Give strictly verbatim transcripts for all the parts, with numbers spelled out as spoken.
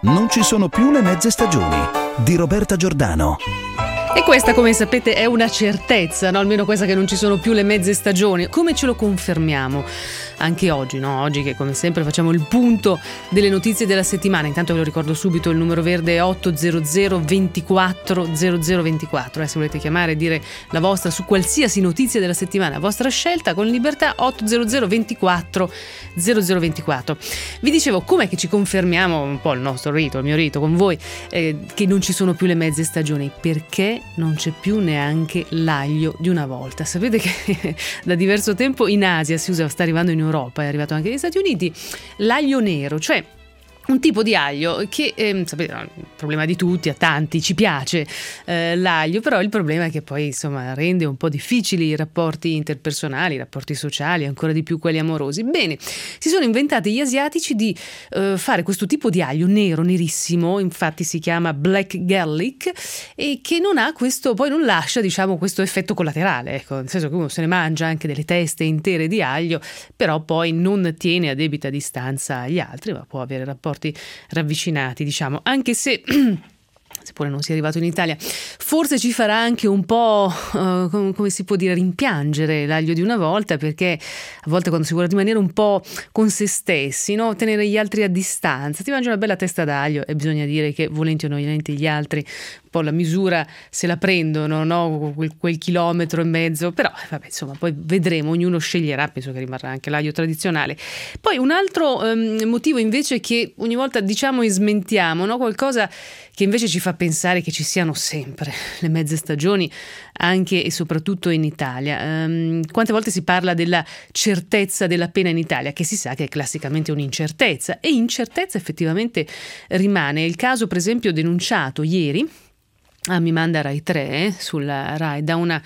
Non ci sono più le mezze stagioni di Roberta Giordano. E questa, come sapete, è una certezza, no? Almeno questa, che non ci sono più le mezze stagioni. Come ce lo confermiamo anche oggi, no? Oggi che, come sempre, facciamo il punto delle notizie della settimana. Intanto ve lo ricordo subito, il numero verde è otto zero zero ventiquattro zero zero ventiquattro. Eh, se volete chiamare e dire la vostra su qualsiasi notizia della settimana, a vostra scelta, con libertà, otto zero zero ventiquattro zero zero ventiquattro. Vi dicevo, com'è che ci confermiamo un po' il nostro rito, il mio rito con voi, eh, che non ci sono più le mezze stagioni? Perché non c'è più neanche l'aglio di una volta. Sapete che da diverso tempo in Asia si usa, sta arrivando in Europa, è arrivato anche negli Stati Uniti, l'aglio nero, cioè un tipo di aglio che, eh, sapete, il problema di tutti, a tanti ci piace eh, l'aglio, però il problema è che poi, insomma, rende un po' difficili i rapporti interpersonali, i rapporti sociali, ancora di più quelli amorosi. Bene, si sono inventati gli asiatici di eh, fare questo tipo di aglio nero, nerissimo, infatti si chiama black garlic, e che non ha questo, poi non lascia, diciamo, questo effetto collaterale, ecco, nel senso che uno se ne mangia anche delle teste intere di aglio, però poi non tiene a debita distanza gli altri, ma può avere rapporti ravvicinati, diciamo, anche se seppure non sia arrivato in Italia, forse ci farà anche un po', uh, com- come si può dire, rimpiangere l'aglio di una volta, perché a volte quando si vuole rimanere un po' con se stessi, no? Tenere gli altri a distanza, ti mangi una bella testa d'aglio e bisogna dire che, volenti o nolenti, gli altri un po' la misura se la prendono, no? Quel, quel chilometro e mezzo, però vabbè, insomma, poi vedremo, ognuno sceglierà, penso che rimarrà anche l'aglio tradizionale. Poi un altro um, motivo invece che ogni volta diciamo e smentiamo, no? Qualcosa che invece ci fa pensare che ci siano sempre le mezze stagioni, anche e soprattutto in Italia. Um, quante volte si parla della certezza della pena in Italia, che si sa che è classicamente un'incertezza, e incertezza effettivamente rimane. Il caso, per esempio, denunciato ieri, ah, mi manda Rai tre, eh, sulla Rai, da una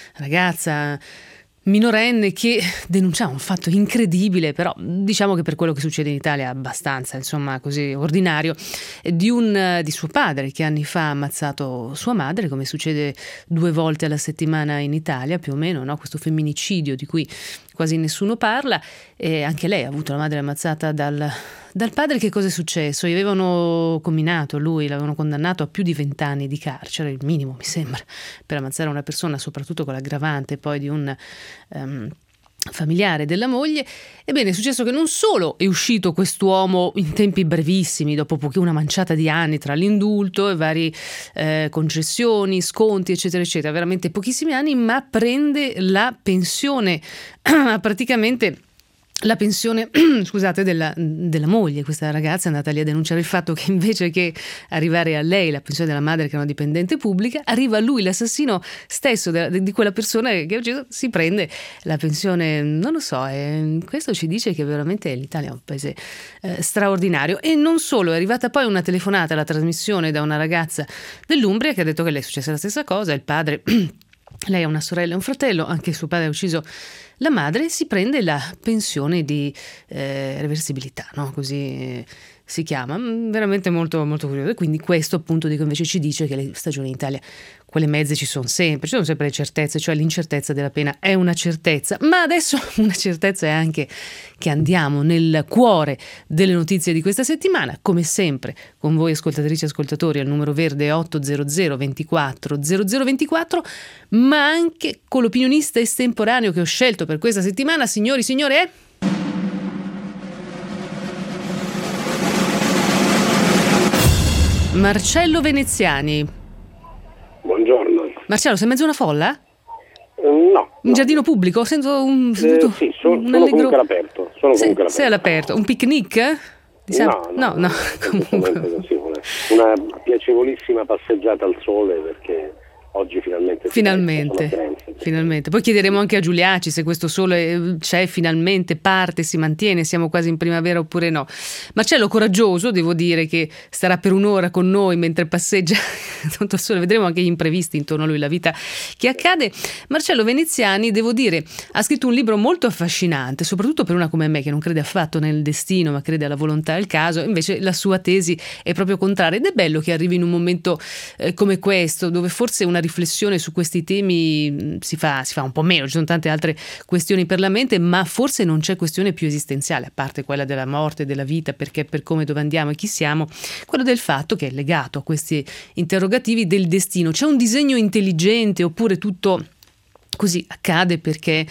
ragazza minorenne che denunciava un fatto incredibile, però diciamo che per quello che succede in Italia è abbastanza, insomma, così ordinario, di un di suo padre che anni fa ha ammazzato sua madre, come succede due volte alla settimana in Italia più o meno, no? Questo femminicidio di cui quasi nessuno parla, e anche lei ha avuto la madre ammazzata dal Dal padre. Che cosa è successo? Gli avevano comminato, lui l'avevano condannato a più di vent'anni di carcere, il minimo mi sembra, per ammazzare una persona, soprattutto con l'aggravante poi di un um, familiare della moglie. Ebbene, è successo che non solo è uscito quest'uomo in tempi brevissimi, dopo pochi, una manciata di anni tra l'indulto e varie eh, concessioni, sconti, eccetera, eccetera, veramente pochissimi anni, ma prende la pensione praticamente la pensione, scusate, della, della moglie. Questa ragazza è andata lì a denunciare il fatto che invece che arrivare a lei la pensione della madre, che è una dipendente pubblica, arriva a lui, l'assassino stesso de, di quella persona che ucciso, si prende la pensione. Non lo so, e questo ci dice che veramente l'Italia è un paese eh, straordinario. E non solo, è arrivata poi una telefonata alla trasmissione da una ragazza dell'Umbria che ha detto che le è successa la stessa cosa, il padre... Lei ha una sorella e un fratello, anche suo padre ha ucciso la madre, si prende la pensione di eh, reversibilità, no? Così eh, si chiama, veramente molto, molto curioso. E quindi questo, appunto, dico, invece ci dice che le stagioni in Italia, quelle mezze, ci sono sempre, ci sono sempre le certezze, cioè l'incertezza della pena è una certezza, ma adesso una certezza è anche che andiamo nel cuore delle notizie di questa settimana, come sempre con voi ascoltatrici e ascoltatori al numero verde otto zero zero ventiquattro zero zero ventiquattro, ma anche con l'opinionista estemporaneo che ho scelto per questa settimana, signori, signore, è... Marcello Veneziani. Buongiorno. Marcello, sei in mezzo a una folla? Uh, no. Un no. giardino pubblico? Sento un... Eh, sento sì, sono, un sono allegro... comunque all'aperto. Sono Se, comunque all'aperto. sei all'aperto. Un picnic? Diciamo... No, no, no, no. no comunque. Così, una, una piacevolissima passeggiata al sole, perché oggi finalmente finalmente Firenze, finalmente poi chiederemo anche a Giuliaci se questo sole c'è, finalmente parte, si mantiene, siamo quasi in primavera oppure no. Marcello coraggioso, devo dire, che starà per un'ora con noi mentre passeggia tanto il sole, vedremo anche gli imprevisti intorno a lui, la vita che accade. Marcello Veneziani, devo dire, ha scritto un libro molto affascinante, soprattutto per una come me che non crede affatto nel destino ma crede alla volontà e al caso. Invece la sua tesi è proprio contraria, ed è bello che arrivi in un momento eh, come questo, dove forse una riflessione su questi temi si fa, si fa un po' meno, ci sono tante altre questioni per la mente, ma forse non c'è questione più esistenziale, a parte quella della morte, della vita, perché, per come, dove andiamo e chi siamo, quello del fatto che è legato a questi interrogativi del destino. C'è un disegno intelligente oppure tutto così accade perché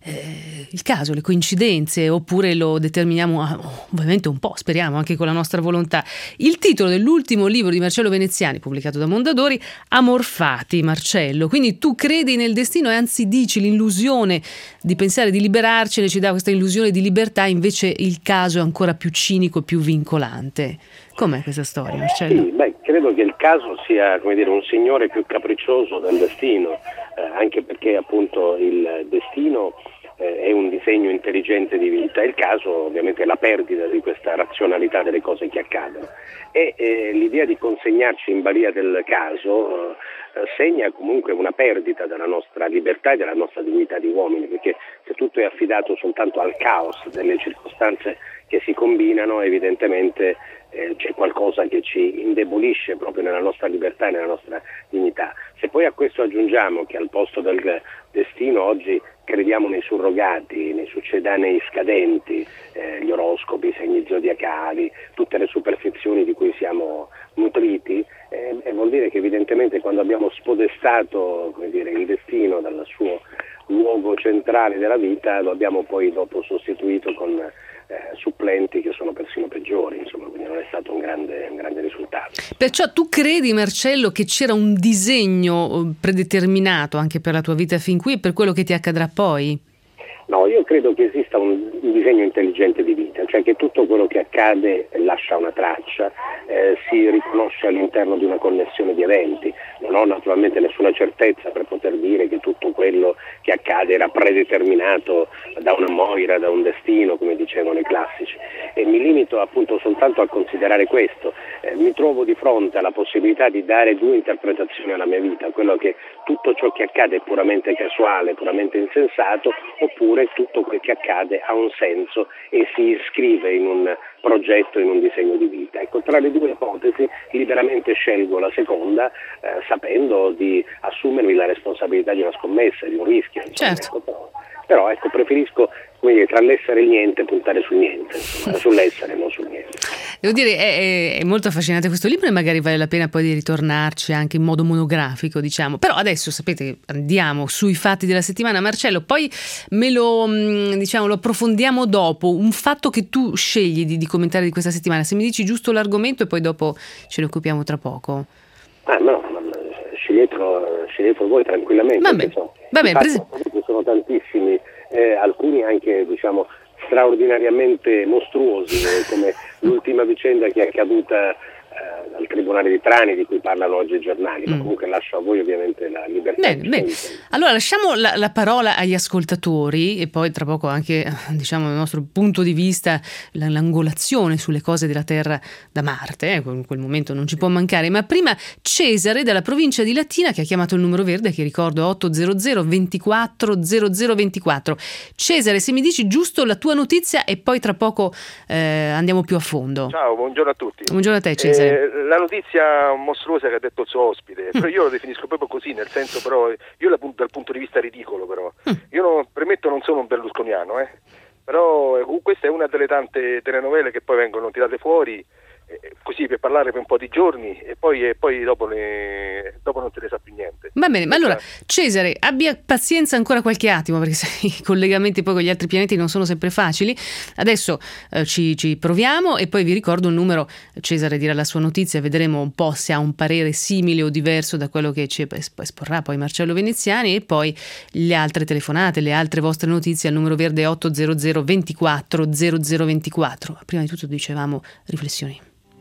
eh, il caso, le coincidenze, oppure lo determiniamo ah, ovviamente un po', speriamo, anche con la nostra volontà. Il titolo dell'ultimo libro di Marcello Veneziani, pubblicato da Mondadori, Amorfati, Marcello. Quindi tu credi nel destino e anzi dici l'illusione di pensare di liberarcene ci dà questa illusione di libertà, invece il caso è ancora più cinico e più vincolante. Com'è questa storia, Marcello? Sì, beh, credo che il caso sia, come dire, un signore più capriccioso del destino, eh, anche perché appunto il destino eh, è un disegno intelligente di vita, il caso ovviamente è la perdita di questa razionalità delle cose che accadono. E eh, l'idea di consegnarci in balia del caso eh, segna comunque una perdita della nostra libertà e della nostra dignità di uomini, perché se tutto è affidato soltanto al caos delle circostanze che si combinano, evidentemente eh, c'è qualcosa che ci indebolisce proprio nella nostra libertà e nella nostra dignità. Se poi a questo aggiungiamo che al posto del destino oggi crediamo nei surrogati, nei succedanei scadenti, eh, gli oroscopi, i segni zodiacali, tutte le superstizioni di cui siamo nutriti, eh, e vuol dire che evidentemente quando abbiamo spodestato, come dire, il destino dal suo luogo centrale della vita, lo abbiamo poi dopo sostituito con eh, supplenti che sono persino peggiori, insomma, quindi non è stato un grande, un grande risultato. Perciò tu credi, Marcello, che c'era un disegno predeterminato anche per la tua vita fin qui e per quello che ti accadrà poi? No, io credo che esista un, un disegno intelligente di vita, cioè che tutto quello che accade lascia una traccia, eh, si riconosce all'interno di una connessione di eventi. Non ho naturalmente nessuna certezza per poter dire che tutto quello che accade era predeterminato da una moira, da un destino, come dicevano i classici, e mi limito appunto soltanto a considerare questo. Eh, mi trovo di fronte alla possibilità di dare due interpretazioni alla mia vita, quello che tutto ciò che accade è puramente casuale, puramente insensato, oppure tutto quel che accade ha un senso e si iscrive in un progetto, in un disegno di vita. Ecco, tra le due ipotesi liberamente scelgo la seconda, eh, sapendo di assumermi la responsabilità di una scommessa, di un rischio. Insomma, certo. Ecco, però, però ecco, preferisco, come dire, tra l'essere e il niente puntare sul niente, insomma, sull'essere, non sul niente. Devo dire, è, è molto affascinante questo libro e magari vale la pena poi di ritornarci anche in modo monografico, diciamo. Però adesso, sapete, andiamo sui fatti della settimana. Marcello, poi me lo, diciamo, lo approfondiamo dopo. Un fatto che tu scegli di, di commentare di questa settimana. Se mi dici giusto l'argomento e poi dopo ce ne occupiamo tra poco. Ah no, ma sceglietelo, sceglietelo voi tranquillamente. Va bene, so, va bene. Pres- sono tantissimi, eh, alcuni anche, diciamo, straordinariamente mostruosi, eh, come l'ultima vicenda che è accaduta eh, al Tribunale di Trani, di cui parlano oggi i giornali, ma comunque lascio a voi ovviamente la libertà. Bene, bene. Allora lasciamo la, la parola agli ascoltatori e poi tra poco anche, diciamo, dal nostro punto di vista la, l'angolazione sulle cose della Terra da Marte, eh, in quel momento non ci può mancare, ma prima Cesare dalla provincia di Latina che ha chiamato il numero verde, che ricordo otto zero zero ventiquattro zero zero ventiquattro. Cesare, se mi dici giusto la tua notizia e poi tra poco eh, andiamo più a fondo. Ciao, buongiorno a tutti. Buongiorno a te, Cesare. Eh, la notizia mostruosa che ha detto il suo ospite, però io lo definisco proprio così, nel senso, però io la, dal punto di vista ridicolo, però io non, premetto non sono un berlusconiano, eh, però eh, questa è una delle tante telenovele che poi vengono tirate fuori eh, così per parlare per un po' di giorni e poi, e poi dopo, ne, dopo non se ne sa più niente. Va bene, ma allora Cesare abbia pazienza ancora qualche attimo, perché sai, i collegamenti poi con gli altri pianeti non sono sempre facili. Adesso eh, ci, ci proviamo e poi vi ricordo il numero. Cesare dirà la sua notizia, vedremo un po' se ha un parere simile o diverso da quello che ci esporrà poi Marcello Veneziani, e poi le altre telefonate, le altre vostre notizie al numero verde otto zero zero ventiquattro zero zero ventiquattro. Prima di tutto dicevamo riflessioni.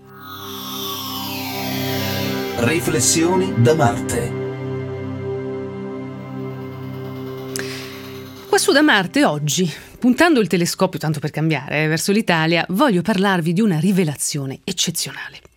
Riflessioni da Marte. Qua su da Marte oggi, puntando il telescopio, tanto per cambiare, eh, verso l'Italia, voglio parlarvi di una rivelazione eccezionale.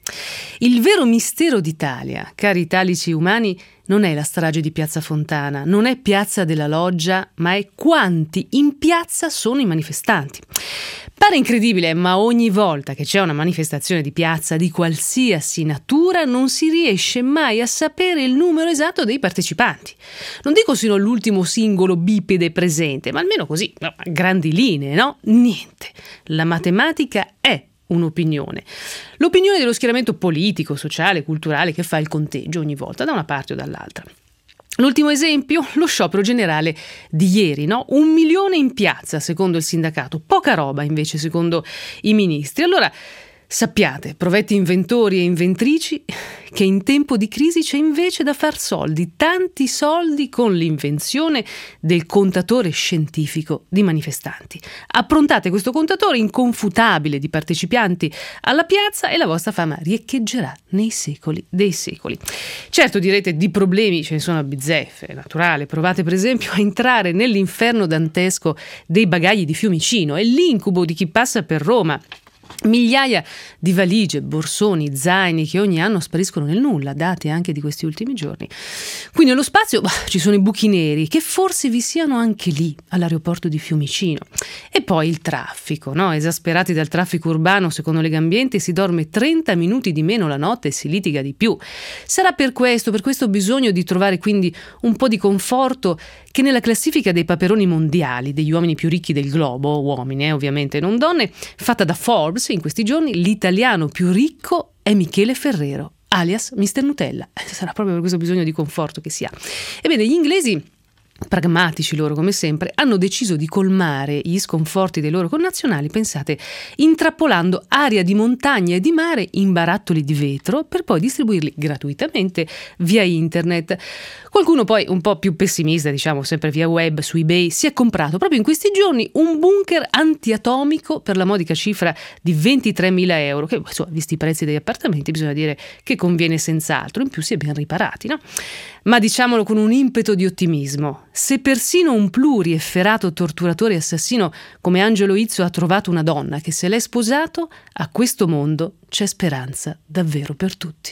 Il vero mistero d'Italia, cari italici umani, non è la strage di Piazza Fontana, non è Piazza della Loggia, ma è quanti in piazza sono i manifestanti. Pare incredibile, ma ogni volta che c'è una manifestazione di piazza di qualsiasi natura non si riesce mai a sapere il numero esatto dei partecipanti. Non dico sino all'ultimo singolo bipede presente, ma almeno così, no, a grandi linee, no? Niente. La matematica è un'opinione. L'opinione dello schieramento politico, sociale, culturale che fa il conteggio ogni volta da una parte o dall'altra. L'ultimo esempio, lo sciopero generale di ieri, no? Un milione in piazza secondo il sindacato, poca roba invece secondo i ministri. Allora sappiate, provetti inventori e inventrici, che in tempo di crisi c'è invece da far soldi, tanti soldi, con l'invenzione del contatore scientifico di manifestanti. Approntate questo contatore inconfutabile di partecipanti alla piazza e la vostra fama riecheggerà nei secoli dei secoli. Certo, direte, di problemi ce ne sono a bizzeffe, è naturale. Provate per esempio a entrare nell'inferno dantesco dei bagagli di Fiumicino, è l'incubo di chi passa per Roma. Migliaia di valigie, borsoni, zaini che ogni anno spariscono nel nulla, dati anche di questi ultimi giorni. Qui nello spazio bah, ci sono i buchi neri, che forse vi siano anche lì, all'aeroporto di Fiumicino. E poi il traffico, no? Esasperati dal traffico urbano, secondo Legambiente si dorme trenta minuti di meno la notte e si litiga di più. Sarà per questo, per questo bisogno di trovare quindi un po' di conforto, che nella classifica dei paperoni mondiali degli uomini più ricchi del globo, uomini eh, ovviamente non donne, fatta da Forbes in questi giorni, l'italiano più ricco è Michele Ferrero, alias mister Nutella. Sarà proprio per questo bisogno di conforto che si ha. Ebbene, gli inglesi, pragmatici loro come sempre, hanno deciso di colmare gli sconforti dei loro connazionali, pensate, intrappolando aria di montagna e di mare in barattoli di vetro per poi distribuirli gratuitamente via internet. Qualcuno poi, un po' più pessimista, diciamo sempre via web, su eBay, si è comprato proprio in questi giorni un bunker antiatomico per la modica cifra di ventitremila euro, che insomma, visti i prezzi degli appartamenti, bisogna dire che conviene senz'altro, in più si è ben riparati, no? Ma diciamolo con un impeto di ottimismo, se persino un pluriefferato torturatore e assassino come Angelo Izzo ha trovato una donna che se l'è sposato, a questo mondo c'è speranza davvero per tutti.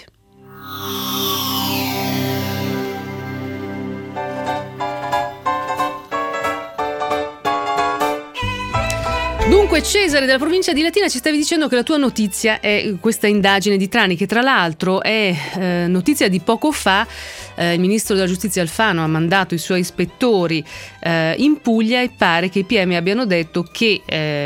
Dunque, Cesare della provincia di Latina, ci stavi dicendo che la tua notizia è questa indagine di Trani, che tra l'altro è eh, notizia di poco fa. Eh, il ministro della giustizia Alfano ha mandato i suoi ispettori eh, in Puglia e pare che i P M abbiano detto che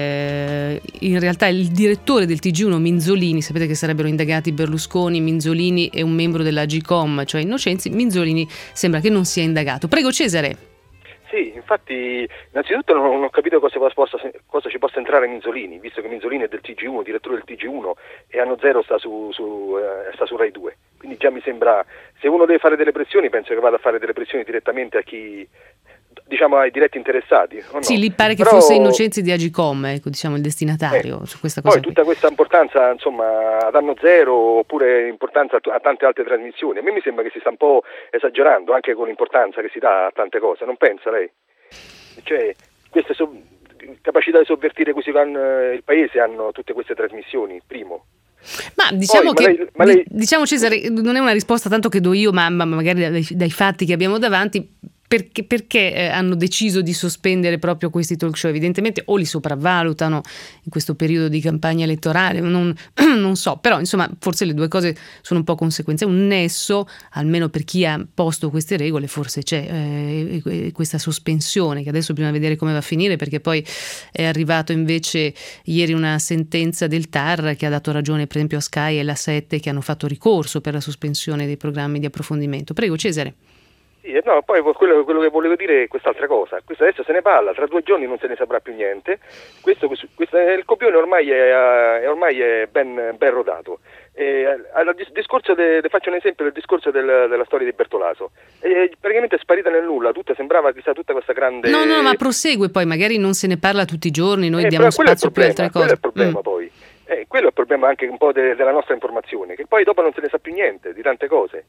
eh, in realtà il direttore del T G uno Minzolini, sapete che sarebbero indagati Berlusconi, Minzolini e un membro dell'Agcom, cioè Innocenzi, Minzolini sembra che non sia indagato. Prego Cesare. Sì, infatti innanzitutto non, non ho capito cosa, possa, cosa ci possa entrare Minzolini, visto che Minzolini è del T G uno, direttore del T G uno, e Anno Zero sta su, su, eh, sta su Rai due. Quindi già mi sembra, se uno deve fare delle pressioni, penso che vada a fare delle pressioni direttamente a chi, diciamo, ai diretti interessati. O no? Sì, lì pare che Però, fosse Innocenzi di Agcom, ecco, diciamo il destinatario eh, su questa cosa. Poi qui. Tutta questa importanza, insomma, ad Anno Zero, oppure importanza a, a tante altre trasmissioni. A me mi sembra che si sta un po' esagerando anche con l'importanza che si dà a tante cose, non pensa lei? Cioè, queste so- capacità di sovvertire così vanno, il paese hanno tutte queste trasmissioni, primo. Ma diciamo Poi, che, ma lei, ma lei... diciamo Cesare, non è una risposta tanto che do io, ma, ma magari dai, dai fatti che abbiamo davanti. Perché, perché eh, hanno deciso di sospendere proprio questi talk show? Evidentemente o li sopravvalutano in questo periodo di campagna elettorale, non, non so, però insomma forse le due cose sono un po' conseguenze. Un nesso, almeno per chi ha posto queste regole, forse c'è eh, questa sospensione, che adesso bisogna vedere come va a finire, perché poi è arrivato invece ieri una sentenza del T A R che ha dato ragione per esempio a Sky e la sette, che hanno fatto ricorso per la sospensione dei programmi di approfondimento. Prego Cesare. Sì, no, poi quello, quello che volevo dire è quest'altra cosa. Questo adesso se ne parla, tra due giorni non se ne saprà più niente. Questo, questo, questo il copione ormai è, è, ormai è ben, ben rodato. E, al discorso de, de, faccio un esempio del discorso del, della storia di Bertolaso. È praticamente è sparita nel nulla, tutta, sembrava che sia tutta questa grande... No, no, ma prosegue poi, magari non se ne parla tutti i giorni, noi eh, diamo spazio più altre cose. Quello è il problema mm. poi. Eh, quello è il problema anche un po' de, della nostra informazione, che poi dopo non se ne sa più niente di tante cose.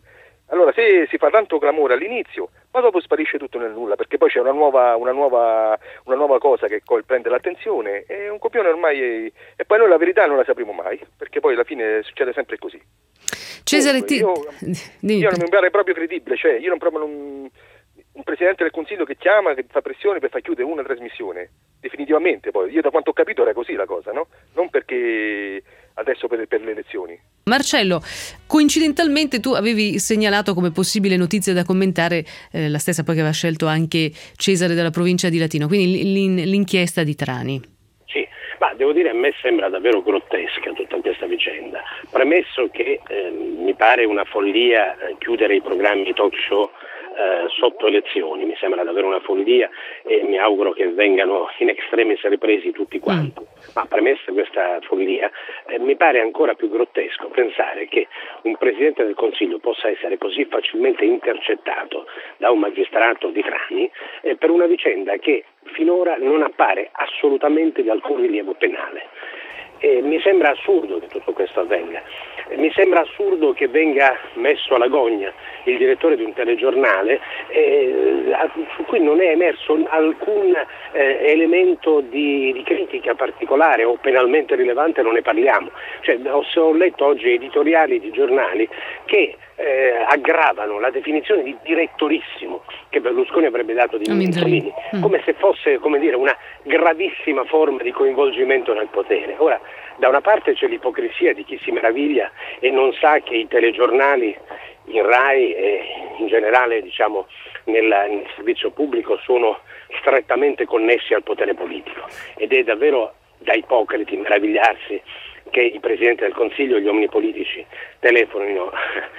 Allora, se si fa tanto clamore all'inizio, ma dopo sparisce tutto nel nulla, perché poi c'è una nuova, una nuova, una nuova cosa che prende l'attenzione, e un copione ormai è... e poi noi la verità non la sapremo mai, perché poi alla fine succede sempre così. Cesare, Comunque, ti... io, io non mi pare proprio credibile, cioè io non proprio non... un Presidente del Consiglio che chiama, che fa pressione per far chiudere una trasmissione, definitivamente. Poi io da quanto ho capito era così la cosa, no? Non perché adesso per, per le elezioni. Marcello, coincidentalmente tu avevi segnalato come possibile notizia da commentare eh, la stessa poi che aveva scelto anche Cesare della provincia di Latino, quindi l'in- l'inchiesta di Trani. Sì, ma devo dire, a me sembra davvero grottesca tutta questa vicenda, premesso che eh, mi pare una follia eh, chiudere i programmi talk show Eh, sotto elezioni, mi sembra davvero una follia, e mi auguro che vengano in extremis ripresi tutti quanti. Mm. Ma premessa questa follia, eh, mi pare ancora più grottesco pensare che un Presidente del Consiglio possa essere così facilmente intercettato da un magistrato di Trani eh, per una vicenda che finora non appare assolutamente di alcun rilievo penale. Eh, mi sembra assurdo che tutto questo avvenga, eh, mi sembra assurdo che venga messo alla gogna il direttore di un telegiornale eh, su cui non è emerso alcun eh, elemento di, di critica particolare o penalmente rilevante, non ne parliamo. Cioè, ho, ho letto oggi editoriali di giornali che eh, aggravano la definizione di direttorissimo che Berlusconi avrebbe dato di Minzolini, mm. come se fosse, come dire, una gravissima forma di coinvolgimento nel potere. Ora, da una parte c'è l'ipocrisia di chi si meraviglia e non sa che i telegiornali in Rai e in generale, diciamo, nel, nel servizio pubblico sono strettamente connessi al potere politico, ed è davvero da ipocriti meravigliarsi che i Presidenti del Consiglio e gli uomini politici telefonino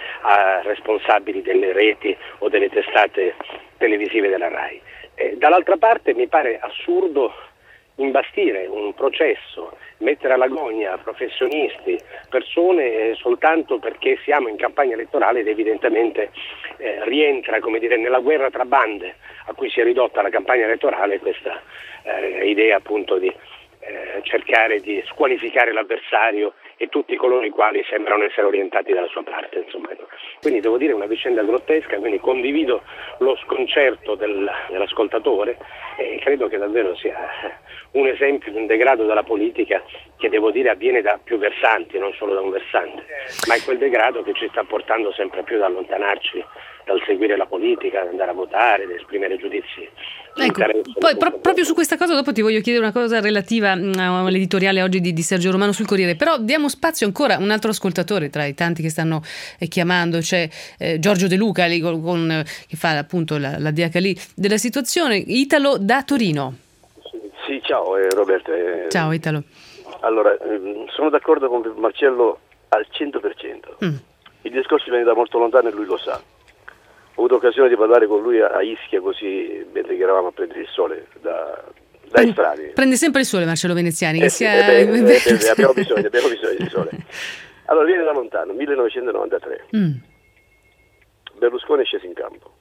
a responsabili delle reti o delle testate televisive della Rai. Eh, dall'altra parte mi pare assurdo imbastire un processo, mettere alla gogna professionisti, persone eh, soltanto perché siamo in campagna elettorale ed evidentemente eh, rientra, come dire, nella guerra tra bande a cui si è ridotta la campagna elettorale questa eh, idea appunto di eh, cercare di squalificare l'avversario e tutti coloro i quali sembrano essere orientati dalla sua parte, insomma. Quindi devo dire una vicenda grottesca, quindi condivido lo sconcerto del, dell'ascoltatore e credo che davvero sia un esempio di un degrado della politica che, devo dire, avviene da più versanti, non solo da un versante, ma è quel degrado che ci sta portando sempre più ad allontanarci dal seguire la politica, ad andare a votare, ad esprimere giudizi. Ecco, poi pro- proprio su questa cosa dopo ti voglio chiedere una cosa relativa all'editoriale oggi di, di Sergio Romano sul Corriere, però diamo spazio ancora a un altro ascoltatore tra i tanti che stanno eh, chiamando, c'è eh, Giorgio De Luca lì, con, con, eh, che fa appunto la, la diaca lì della situazione. Italo da Torino. Sì, ciao eh, Roberto. Eh, ciao Italo. Allora, eh, sono d'accordo con Marcello al cento per cento. Mm. Il discorso viene da molto lontano e lui lo sa. Ho avuto occasione di parlare con lui a Ischia, così, mentre che eravamo a prendere il sole da, dai mm. strani. Prende sempre il sole Marcello Veneziani, eh, che sì, sia... eh, beh, eh, beh, abbiamo bisogno, abbiamo bisogno di sole. Allora, viene da lontano, millenovecentonovantatré. Mm. Berlusconi è sceso in campo.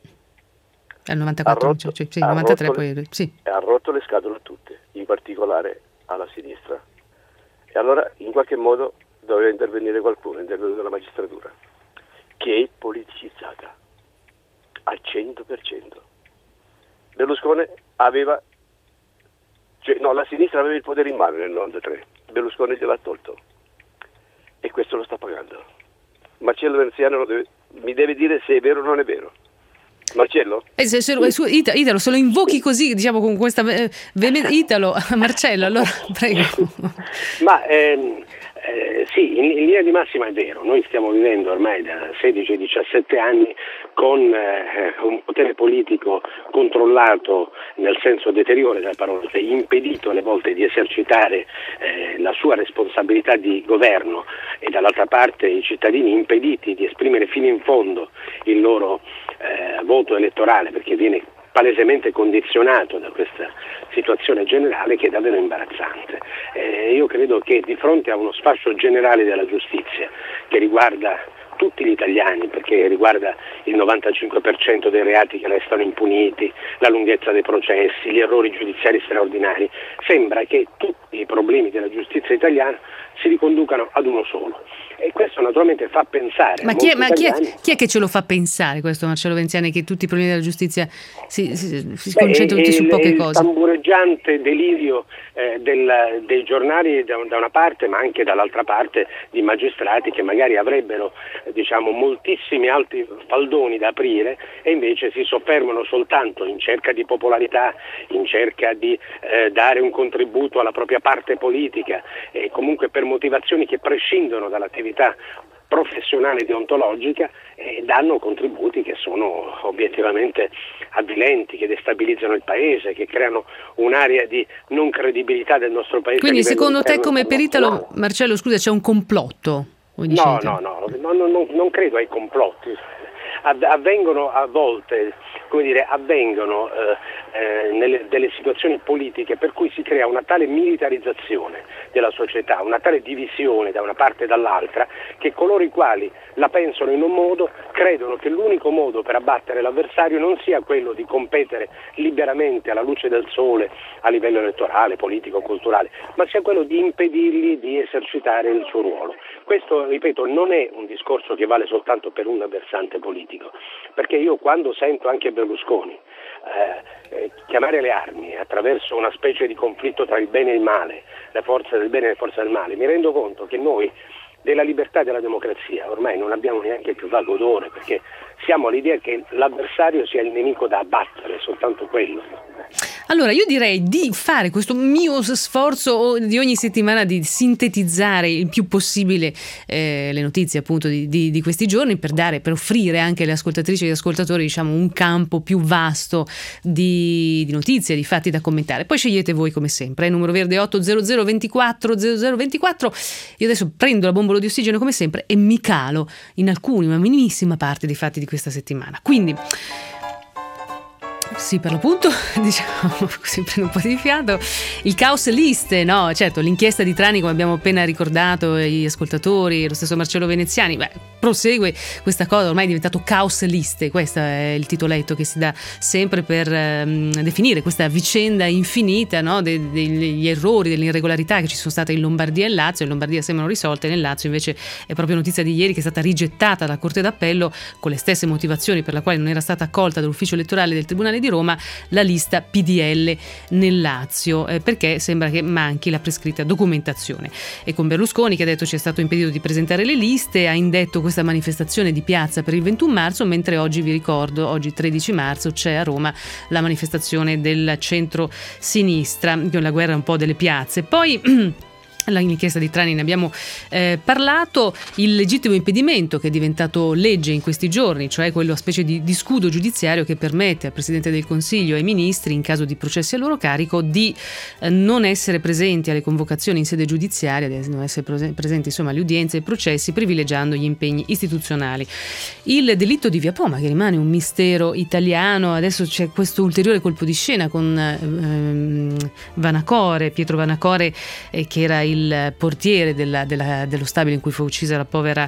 Al novantaquattro, ha rotto, cioè, sì, novantatré ha poi, sì. ha rotto le scatole a tutte, in particolare alla sinistra. E allora, in qualche modo, doveva intervenire qualcuno, è intervenuta la magistratura, che è politicizzata al cento per cento. Berlusconi aveva, cioè no, la sinistra aveva il potere in mano nel novantatré, Berlusconi gliel'ha tolto e questo lo sta pagando. Marcello Veneziano deve, mi deve dire se è vero o non è vero. Marcello? Eh, se, se, su, Italo, se lo invochi così, diciamo con questa eh, Italo, Marcello, allora prego. Ma ehm, eh, sì, in, in linea di massima è vero, noi stiamo vivendo ormai da sedici diciassette anni con eh, un potere politico controllato nel senso deteriore della parola, cioè impedito alle volte di esercitare eh, la sua responsabilità di governo e dall'altra parte i cittadini impediti di esprimere fino in fondo il loro eh, voto elettorale, perché viene palesemente condizionato da questa situazione generale che è davvero imbarazzante. Eh, io credo che di fronte a uno sfascio generale della giustizia che riguarda tutti gli italiani, perché riguarda il novantacinque per cento dei reati che restano impuniti, la lunghezza dei processi, gli errori giudiziari straordinari, sembra che tutti i problemi della giustizia italiana si riconducano ad uno solo. E questo naturalmente fa pensare. Ma, chi è, ma chi, è, chi è che ce lo fa pensare questo, Marcello Venziani, che tutti i problemi della giustizia si, si, si Beh, concentrano tutti su poche il, cose? Il tambureggiante delirio eh, del, dei giornali da, da una parte, ma anche dall'altra parte di magistrati che magari avrebbero eh, diciamo moltissimi altri faldoni da aprire e invece si soffermano soltanto in cerca di popolarità, in cerca di eh, dare un contributo alla propria parte politica e comunque per motivazioni che prescindono dall'attività professionale deontologica e danno contributi che sono obiettivamente avvilenti, che destabilizzano il paese, che creano un'area di non credibilità del nostro paese. Quindi secondo te come Peritalo, Marcello, scusa, c'è un complotto? No, no, no, no, no, no, non credo ai complotti. Avvengono a volte, come dire, avvengono eh, eh, nelle, delle situazioni politiche per cui si crea una tale militarizzazione della società, una tale divisione da una parte e dall'altra, che coloro i quali la pensano in un modo credono che l'unico modo per abbattere l'avversario non sia quello di competere liberamente alla luce del sole a livello elettorale, politico, culturale, ma sia quello di impedirgli di esercitare il suo ruolo. Questo, ripeto, non è un discorso che vale soltanto per un versante politico, perché io quando sento anche Berlusconi eh, eh, chiamare le armi attraverso una specie di conflitto tra il bene e il male, le forze del bene e le forze del male, mi rendo conto che noi della libertà e della democrazia ormai non abbiamo neanche il più vago odore, perché siamo all'idea che l'avversario sia il nemico da abbattere, soltanto quello. Allora io direi di fare questo mio sforzo di ogni settimana di sintetizzare il più possibile eh, le notizie appunto di, di, di questi giorni, per dare, per offrire anche alle ascoltatrici e agli ascoltatori diciamo un campo più vasto di, di notizie, di fatti da commentare. Poi scegliete voi come sempre, eh, numero verde otto zero zero ventiquattro zero zero ventiquattro. Io adesso prendo la bombola di ossigeno come sempre e mi calo in alcuni, una minimissima parte dei fatti di questa settimana. Quindi sì, per l'appunto, diciamo, così prendo un po' di fiato, il caos liste, no? Certo, l'inchiesta di Trani, come abbiamo appena ricordato gli ascoltatori, lo stesso Marcello Veneziani, beh, prosegue questa cosa, ormai è diventato caos liste, questo è il titoletto che si dà sempre per um, definire questa vicenda infinita, no? De- degli errori, delle irregolarità che ci sono state in Lombardia e Lazio. In Lombardia sembrano risolte, nel Lazio invece è proprio notizia di ieri che è stata rigettata dalla Corte d'Appello con le stesse motivazioni per la quale non era stata accolta dall'ufficio elettorale del Tribunale di Roma la lista P D L nel Lazio, eh, perché sembra che manchi la prescritta documentazione. E con Berlusconi che ha detto ci è stato impedito di presentare le liste, ha indetto questa manifestazione di piazza per il ventuno marzo, mentre oggi vi ricordo, oggi tredici marzo c'è a Roma la manifestazione del centro-sinistra, la guerra un po' delle piazze. Poi l'inchiesta di Trani ne abbiamo eh, parlato, il legittimo impedimento che è diventato legge in questi giorni, cioè quello a specie di, di scudo giudiziario che permette al Presidente del Consiglio e ai ministri in caso di processi a loro carico di eh, non essere presenti alle convocazioni in sede giudiziaria, di non essere prese- presenti insomma alle udienze e ai processi, privilegiando gli impegni istituzionali. Il delitto di Via Poma, che rimane un mistero italiano, adesso c'è questo ulteriore colpo di scena con ehm, Vanacore, Pietro Vanacore, eh, che era il il portiere della, della, dello stabile in cui fu uccisa la povera,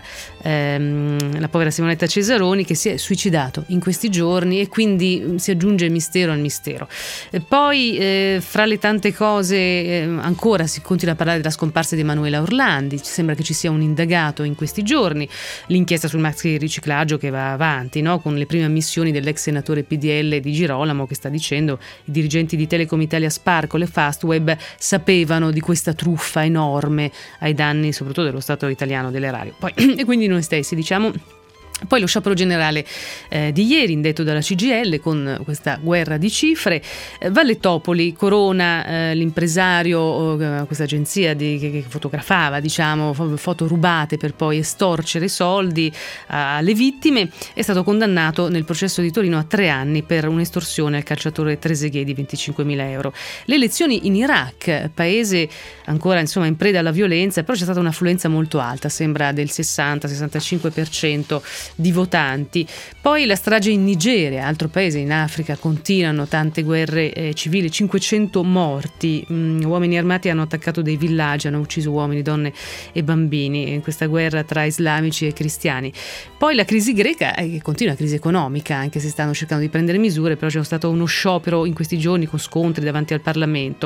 ehm, la povera Simonetta Cesaroni, che si è suicidato in questi giorni, e quindi si aggiunge il mistero al mistero. E poi eh, fra le tante cose eh, ancora si continua a parlare della scomparsa di Emanuela Orlandi, sembra che ci sia un indagato in questi giorni, l'inchiesta sul maxi riciclaggio che va avanti, no? Con le prime ammissioni dell'ex senatore P D L di Girolamo, che sta dicendo i dirigenti di Telecom Italia Sparkle e Fastweb sapevano di questa truffa enorme ai danni soprattutto dello Stato italiano dell'erario. Poi, e quindi noi stessi diciamo. Poi lo sciopero generale eh, di ieri, indetto dalla C G I L, con questa guerra di cifre. eh, Valletopoli, Corona, eh, l'impresario, eh, questa agenzia di, che, che fotografava diciamo foto rubate per poi estorcere soldi alle vittime, è stato condannato nel processo di Torino a tre anni per un'estorsione al calciatore Trezeguet di venticinquemila euro. Le elezioni in Iraq, paese ancora insomma in preda alla violenza, però c'è stata un'affluenza molto alta, sembra del sessanta sessantacinque per cento di votanti. Poi la strage in Nigeria, altro paese in Africa, continuano tante guerre eh, civili, cinquecento morti, mm, uomini armati hanno attaccato dei villaggi, hanno ucciso uomini, donne e bambini in questa guerra tra islamici e cristiani. Poi la crisi greca, eh, continua, crisi economica, anche se stanno cercando di prendere misure, però c'è stato uno sciopero in questi giorni con scontri davanti al Parlamento.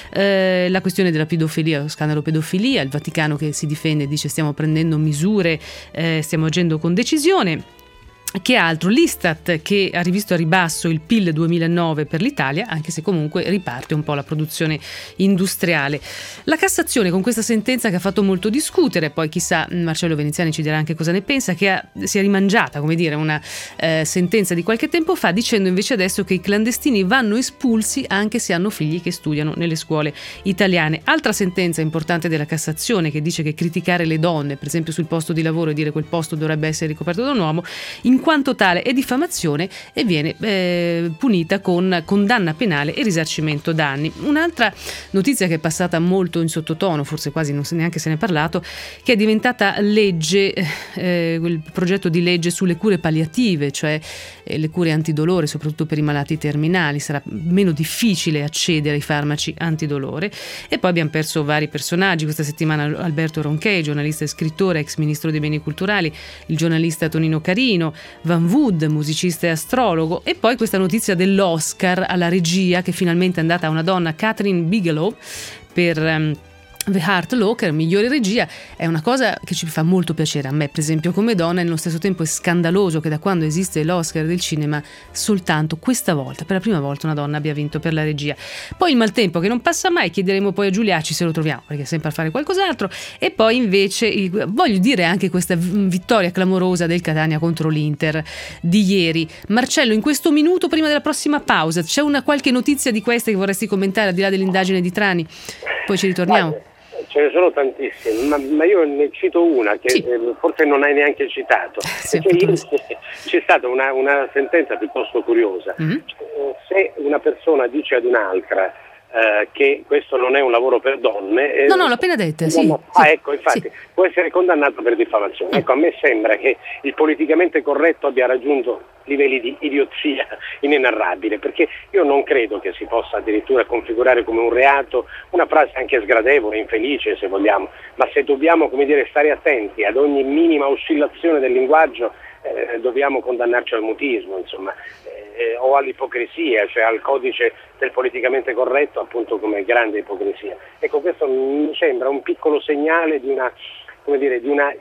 Eh, la questione della pedofilia, lo scandalo pedofilia, il Vaticano che si difende e dice stiamo prendendo misure, eh, stiamo agendo con decisione. Che altro? L'Istat che ha rivisto a ribasso il P I L duemilanove per l'Italia, anche se comunque riparte un po' la produzione industriale. La Cassazione con questa sentenza che ha fatto molto discutere, poi chissà Marcello Veneziani ci dirà anche cosa ne pensa, che ha, si è rimangiata, come dire, una eh, sentenza di qualche tempo fa, dicendo invece adesso che i clandestini vanno espulsi anche se hanno figli che studiano nelle scuole italiane. Altra sentenza importante della Cassazione che dice che criticare le donne, per esempio sul posto di lavoro, e dire quel posto dovrebbe essere ricoperto da un uomo, in quanto tale è diffamazione e viene eh, punita con condanna penale e risarcimento danni. Un'altra notizia che è passata molto in sottotono, forse quasi non se neanche se ne è parlato, che è diventata legge, eh, il progetto di legge sulle cure palliative, cioè eh, le cure antidolore, soprattutto per i malati terminali. Sarà meno difficile accedere ai farmaci antidolore. E poi abbiamo perso vari personaggi questa settimana: Alberto Ronchey, giornalista e scrittore, ex ministro dei beni culturali, il giornalista Tonino Carino, Van Wood, musicista e astrologo, e poi questa notizia dell'Oscar alla regia che finalmente è andata a una donna, Catherine Bigelow, per um, The Hurt Locker, migliore regia. È una cosa che ci fa molto piacere a me, per esempio, come donna, e nello stesso tempo è scandaloso che da quando esiste l'Oscar del cinema soltanto questa volta, per la prima volta, una donna abbia vinto per la regia. Poi il maltempo che non passa mai, chiederemo poi a Giuliacci se lo troviamo, perché è sempre a fare qualcos'altro. E poi invece voglio dire anche questa vittoria clamorosa del Catania contro l'Inter di ieri. Marcello, in questo minuto prima della prossima pausa, c'è una qualche notizia di queste che vorresti commentare al di là dell'indagine di Trani? Poi ci ritorniamo. Guarda, ce ne sono tantissime, ma, ma io ne cito una che sì. eh, forse non hai neanche citato. Sì, io, c'è stata una, una sentenza piuttosto curiosa. Mm-hmm. Se una persona dice ad un'altra eh, che questo non è un lavoro per donne, eh, no no l'ho appena detta, sì, ah, sì, ecco, infatti sì. Può essere condannato per diffamazione. Mm. Ecco, a me sembra che il politicamente corretto abbia raggiunto livelli di idiozia inenarrabile, perché io non credo che si possa addirittura configurare come un reato una frase anche sgradevole, infelice se vogliamo, ma se dobbiamo, come dire, stare attenti ad ogni minima oscillazione del linguaggio, eh, dobbiamo condannarci al mutismo, insomma, eh, o all'ipocrisia, cioè al codice del politicamente corretto, appunto, come grande ipocrisia. Ecco, questo mi sembra un piccolo segnale di una, come dire, di una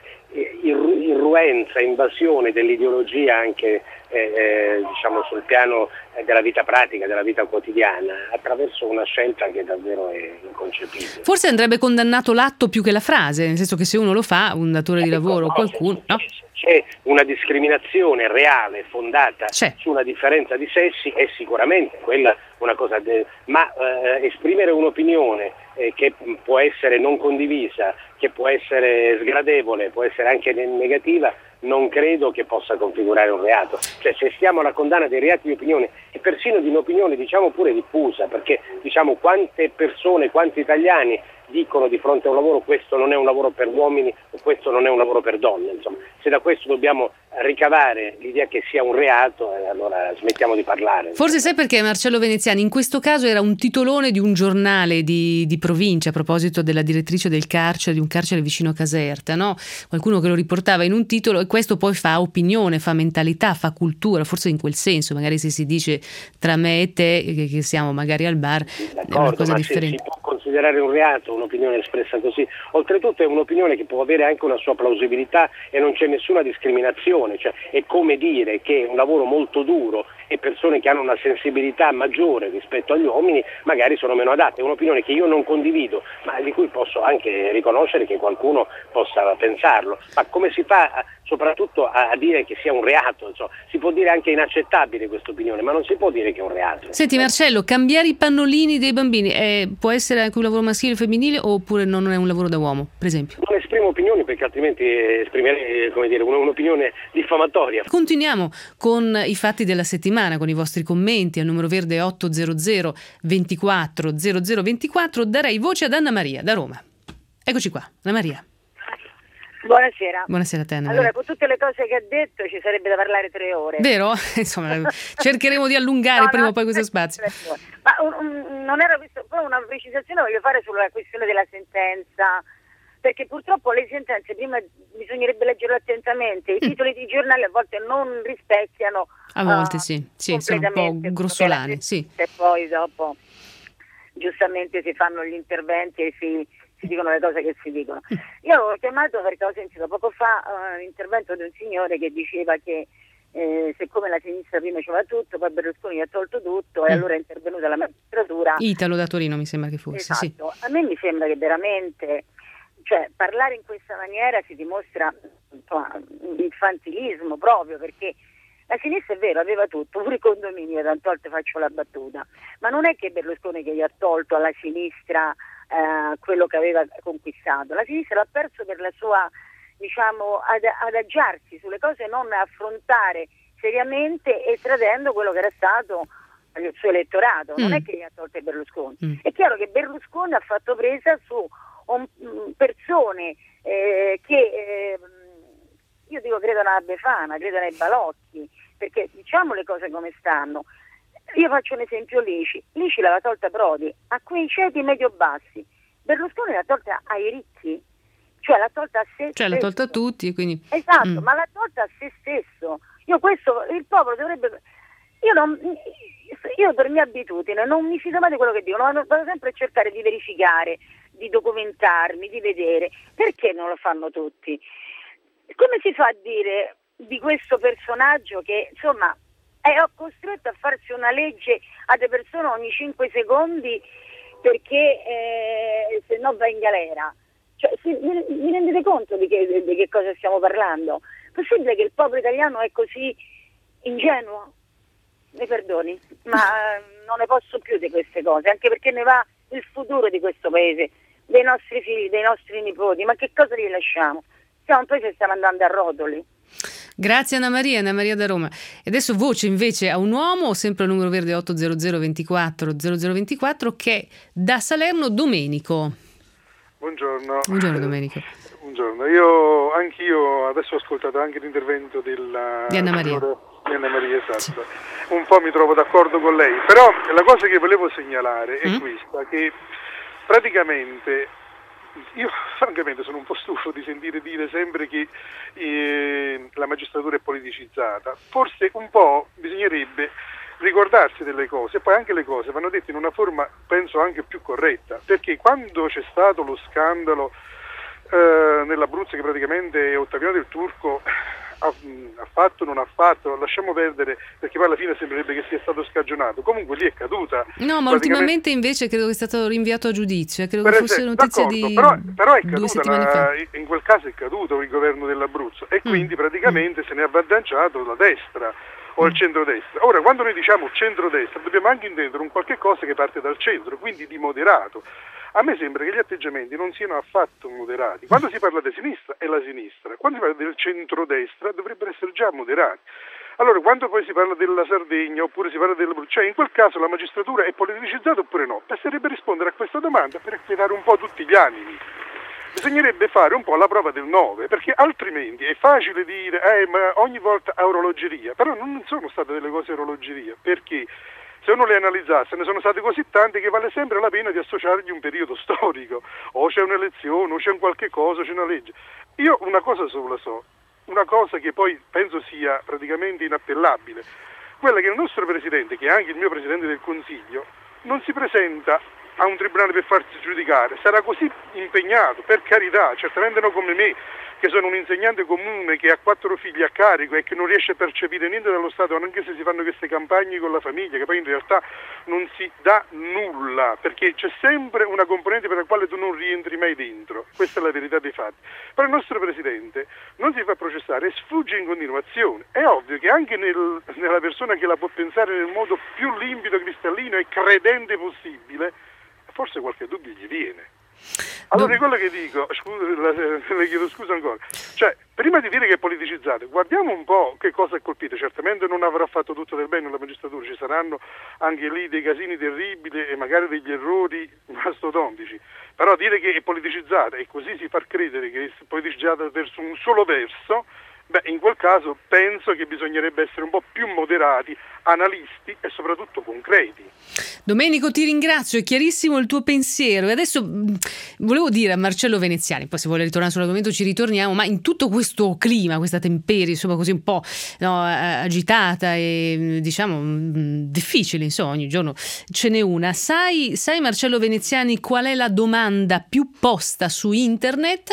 irruenza, invasione dell'ideologia anche eh, eh, diciamo sul piano della vita pratica, della vita quotidiana, attraverso una scelta che davvero è inconcepibile. Forse andrebbe condannato l'atto più che la frase, nel senso che se uno lo fa, un datore di lavoro o qualcuno, no? C'è una discriminazione reale fondata c'è. su una differenza di sessi, è sicuramente quella una cosa, de- ma eh, esprimere un'opinione eh, che può essere non condivisa, che può essere sgradevole, può essere anche negativa, non credo che possa configurare un reato. Cioè, se stiamo alla condanna dei reati di opinione, e persino di un'opinione diciamo pure diffusa, perché diciamo quante persone, quanti italiani dicono di fronte a un lavoro questo non è un lavoro per uomini o questo non è un lavoro per donne, insomma, se da questo dobbiamo ricavare l'idea che sia un reato, eh, allora smettiamo di parlare. Forse sai perché, Marcello Veneziani, in questo caso era un titolone di un giornale di, di provincia a proposito della direttrice del carcere, di un carcere vicino a Caserta, no? Qualcuno che lo riportava in un titolo, e questo poi fa opinione, fa mentalità, fa cultura, forse in quel senso, magari se si dice tra me e te che, che siamo magari al bar, d'accordo, è una cosa ma differente. Si, si può considerare un reato un'opinione espressa così? Oltretutto è un'opinione che può avere anche una sua plausibilità e non c'è nessuna discriminazione, cioè è come dire che è un lavoro molto duro e persone che hanno una sensibilità maggiore rispetto agli uomini magari sono meno adatte. È un'opinione che io non condivido, ma di cui posso anche riconoscere che qualcuno possa pensarlo. Ma come si fa a, soprattutto a, a dire che sia un reato? Insomma, si può dire anche inaccettabile questa opinione, ma non si può dire che è un reato. Senti Marcello, cambiare i pannolini dei bambini eh, può essere anche un lavoro maschile o femminile, oppure non è un lavoro da uomo, per esempio? Non esprimo opinioni perché altrimenti esprimerei, come dire, un'opinione diffamatoria. Continuiamo con i fatti della settimana, con i vostri commenti al numero verde otto zero zero ventiquattro zero zero ventiquattro. Darei voce ad Anna Maria da Roma. Eccoci qua, Anna Maria. Buonasera. Buonasera a te, Anna Allora, con tutte le cose che ha detto ci sarebbe da parlare tre ore. Vero? Insomma, cercheremo di allungare no, prima no, o poi questo spazio. Ma un, un, non era questo, poi una precisazione voglio fare sulla questione della sentenza, perché purtroppo le sentenze prima bisognerebbe leggerle attentamente, i titoli di giornale a volte non rispecchiano a volte uh, sì, sì, sono un po' grossolani, sì. E poi dopo giustamente si fanno gli interventi e si, si dicono le cose che si dicono. Io avevo chiamato perché ho sentito poco fa uh, l'intervento di un signore che diceva che eh, siccome la sinistra prima faceva tutto, poi Berlusconi ha tolto tutto e mm. allora è intervenuta la magistratura. Italo da Torino mi sembra che fosse, esatto. Sì. A me mi sembra che veramente, cioè, parlare in questa maniera si dimostra insomma, infantilismo proprio, perché la sinistra è vero, aveva tutto, pure i condomini, tante volte faccio la battuta, ma non è che Berlusconi che gli ha tolto alla sinistra eh, quello che aveva conquistato, la sinistra l'ha perso per la sua, diciamo, ad, adagiarsi sulle cose, non affrontare seriamente e tradendo quello che era stato il suo elettorato, non mm. è che gli ha tolto Berlusconi, mm. è chiaro che Berlusconi ha fatto presa su um, persone eh, che... Eh, io dico credono alla Befana, credono ai balocchi, perché diciamo le cose come stanno. Io faccio un esempio Lici, Lici l'aveva tolta Prodi a quei ceti medio-bassi, Berlusconi l'ha tolta ai ricchi, cioè l'ha tolta a sé Cioè stesso. l'ha tolta a tutti, quindi... Esatto, mm. ma l'ha tolta a sé stesso. Io questo, il popolo dovrebbe... Io, non, io per mia abitudine non mi fido mai di quello che dicono, ma vado sempre a cercare di verificare, di documentarmi, di vedere. Perché non lo fanno tutti? Come si fa a dire di questo personaggio che insomma è costretto a farsi una legge a de persone ogni cinque secondi perché eh, se no va in galera? Cioè, si, mi, mi rendete conto di che, di che cosa stiamo parlando? Possibile che il popolo italiano è così ingenuo? Mi perdoni, ma non ne posso più di queste cose, anche perché ne va il futuro di questo paese, dei nostri figli, dei nostri nipoti, ma che cosa gli lasciamo? Siamo un paese che stiamo andando a rotoli. Grazie Anna Maria, Anna Maria da Roma. E adesso voce invece a un uomo, sempre al numero verde otto zero zero ventiquattro zero zero ventiquattro, che è da Salerno, Domenico. Buongiorno. Buongiorno Domenico. Buongiorno, io anch'io adesso ho ascoltato anche l'intervento della, di Anna Maria. Di Anna Maria, esatto. Sì. Un po' mi trovo d'accordo con lei, però la cosa che volevo segnalare è mm. questa, che praticamente io francamente sono un po' stufo di sentire dire sempre che eh, la magistratura è politicizzata. Forse un po' bisognerebbe ricordarsi delle cose, e poi anche le cose vanno dette in una forma penso anche più corretta, perché quando c'è stato lo scandalo eh, nell'Abruzzo che praticamente Ottaviano Del Turco ha, ha fatto, non ha fatto, lasciamo perdere, perché poi alla fine sembrerebbe che sia stato scagionato, comunque lì è caduta. No, ma ultimamente invece credo che sia stato rinviato a giudizio, credo per che fosse esempio, notizia di però, però è due settimane la, fa. In quel caso è caduto il governo dell'Abruzzo e mm. quindi praticamente mm. se ne è avvantaggiato la destra o il centrodestra. Ora, quando noi diciamo centrodestra, dobbiamo anche intendere un qualche cosa che parte dal centro, quindi di moderato. A me sembra che gli atteggiamenti non siano affatto moderati. Quando si parla di sinistra è la sinistra, quando si parla del centrodestra dovrebbero essere già moderati. Allora, quando poi si parla della Sardegna oppure si parla della... cioè in quel caso la magistratura è politicizzata oppure no? Basterebbe rispondere a questa domanda per acquietare un po' tutti gli animi. Bisognerebbe fare un po' la prova del nove, perché altrimenti è facile dire eh, ma ogni volta a orologeria, però non sono state delle cose a orologeria, perché se uno le analizzasse ne sono state così tante che vale sempre la pena di associargli un periodo storico, o c'è un'elezione, o c'è un qualche cosa, c'è una legge. Io una cosa sola so, una cosa che poi penso sia praticamente inappellabile, quella che il nostro Presidente, che è anche il mio Presidente del Consiglio, non si presenta a un tribunale per farsi giudicare, sarà così impegnato, per carità, certamente non come me, che sono un insegnante comune che ha quattro figli a carico e che non riesce a percepire niente dallo Stato, anche se si fanno queste campagne con la famiglia, che poi in realtà non si dà nulla, perché c'è sempre una componente per la quale tu non rientri mai dentro, questa è la verità dei fatti. Però il nostro Presidente non si fa processare e sfugge in continuazione. È ovvio che anche nel, nella persona che la può pensare nel modo più limpido, cristallino e credente possibile, forse qualche dubbio gli viene. Allora, quello che dico, scusa, le chiedo scusa ancora, cioè, prima di dire che è politicizzato, guardiamo un po' che cosa è colpito. Certamente non avrà fatto tutto del bene la magistratura, ci saranno anche lì dei casini terribili e magari degli errori mastodontici, però dire che è politicizzata e così si far credere che è politicizzata verso un solo verso, beh, in quel caso penso che bisognerebbe essere un po' più moderati, analisti e soprattutto concreti. Domenico, ti ringrazio, è chiarissimo il tuo pensiero. E adesso mh, volevo dire a Marcello Veneziani, poi se vuole ritornare sull'argomento ci ritorniamo, ma in tutto questo clima, questa temperie, insomma così un po' no, agitata e diciamo mh, difficile, insomma ogni giorno ce n'è una. Sai, sai Marcello Veneziani qual è la domanda più posta su internet?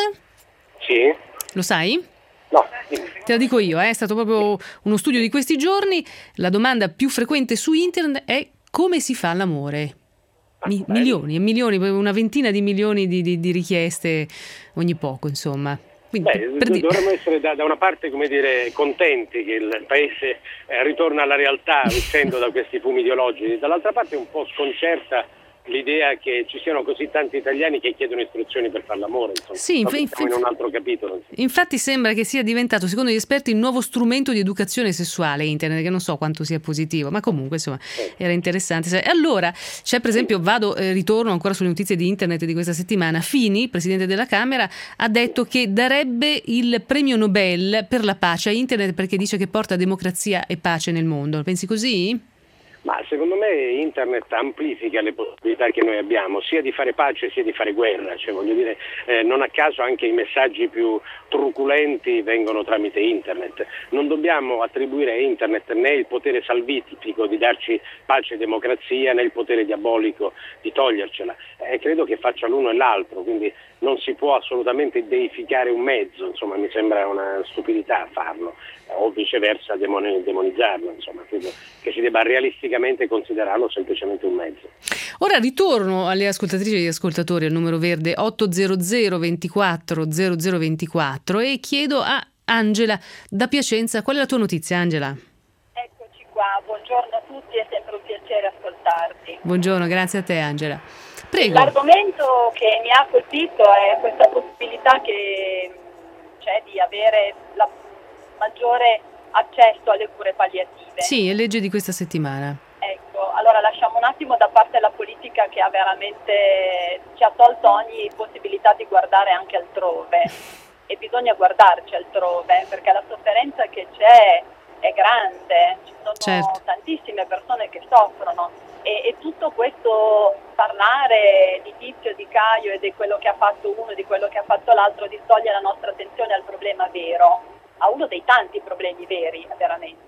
Sì. Lo sai? No. Te la dico io, eh? È stato proprio uno studio di questi giorni. La domanda più frequente su internet è: come si fa l'amore? Mi- milioni e milioni, una ventina di milioni di, di, di richieste ogni poco, insomma. Quindi, Beh, per dire... dovremmo essere da, da una parte, come dire, contenti che il paese eh, ritorna alla realtà uscendo da questi fumi ideologici, dall'altra parte un po' sconcerta l'idea che ci siano così tanti italiani che chiedono istruzioni per fare l'amore, insomma. Sì, inf- inf- in un altro capitolo. Infatti sembra che sia diventato, secondo gli esperti, il nuovo strumento di educazione sessuale internet, che non so quanto sia positivo, ma comunque insomma era interessante. Allora, c'è per esempio, vado, eh, ritorno ancora sulle notizie di internet di questa settimana, Fini, presidente della Camera, ha detto che darebbe il premio Nobel per la pace a internet perché dice che porta democrazia e pace nel mondo. Pensi così? Ma secondo me internet amplifica le possibilità che noi abbiamo, sia di fare pace sia di fare guerra, cioè voglio dire, eh, non a caso anche i messaggi più truculenti vengono tramite internet. Non dobbiamo attribuire a internet né il potere salvifico di darci pace e democrazia né il potere diabolico di togliercela. Eh, credo che faccia l'uno e l'altro, quindi non si può assolutamente deificare un mezzo, insomma mi sembra una stupidità farlo, o viceversa demoni- demonizzarlo, insomma credo che si debba realisticamente considerarlo semplicemente un mezzo. Ora ritorno alle ascoltatrici e agli ascoltatori al numero verde otto zero zero ventiquattro zero zero ventiquattro e chiedo a Angela da Piacenza qual è la tua notizia, Angela? Eccoci qua, buongiorno a tutti, è sempre un piacere ascoltarti. Buongiorno, grazie a te Angela. Prego. L'argomento che mi ha colpito è questa possibilità che c'è di avere la maggiore accesso alle cure palliative. Sì, è legge di questa settimana. Ecco, allora lasciamo un attimo da parte la politica che ha veramente ci ha tolto ogni possibilità di guardare anche altrove e bisogna guardarci altrove perché la sofferenza che c'è è grande, ci sono certo. tantissime persone che soffrono e, e tutto questo parlare di Tizio, di Caio e di quello che ha fatto uno e di quello che ha fatto l'altro distoglie la nostra attenzione al problema vero, a uno dei tanti problemi veri veramente.